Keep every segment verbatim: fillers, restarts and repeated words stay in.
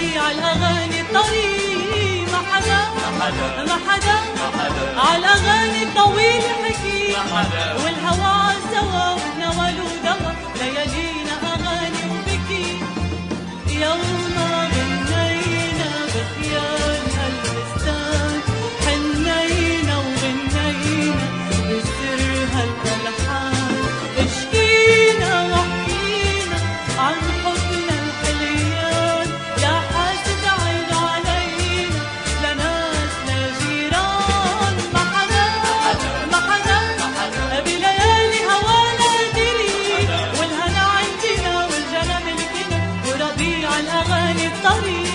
وربيع الأغاني الطريق ما حدا ما حدا على الأغاني الطويل حكي والهوى سوا ونول ودوا ليالينا أغاني وبكي يوم غنينا بخيال هالبستان حنينا وغنينا بسر هالألحان اشكينا وحكينا عن حبنا الحليان يا حاسد عين علينا لناس لجيران ما حدا ما حدا بليالي هوانا دري والهنا عندنا والجنة ملكنا وربيع الأغاني الطريق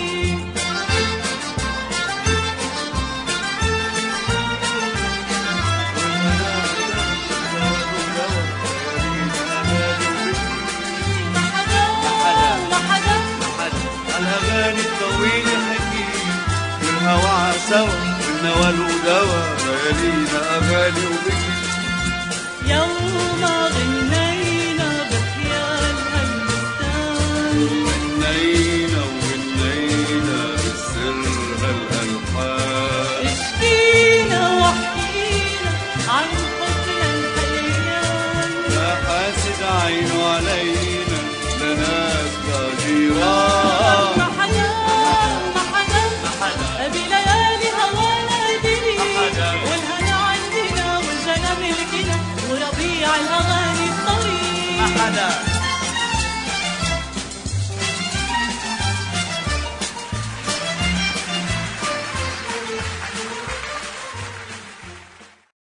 الأغاني الطويلة حكي والهوى سوا والنوال ودوا ليالينا أغاني وبكي يوم غنينا بخيال هالبستان غنينا وغنينا بالسر هالألحان اشكينا وحكينا عن حبنا الحليان لا حاسد عينه علينا لناس لجيران ما حدا ما حدا بليالي هوانا دري والهنا عندنا والجنة ملكنا وربيع الأغاني الطريق ما حدا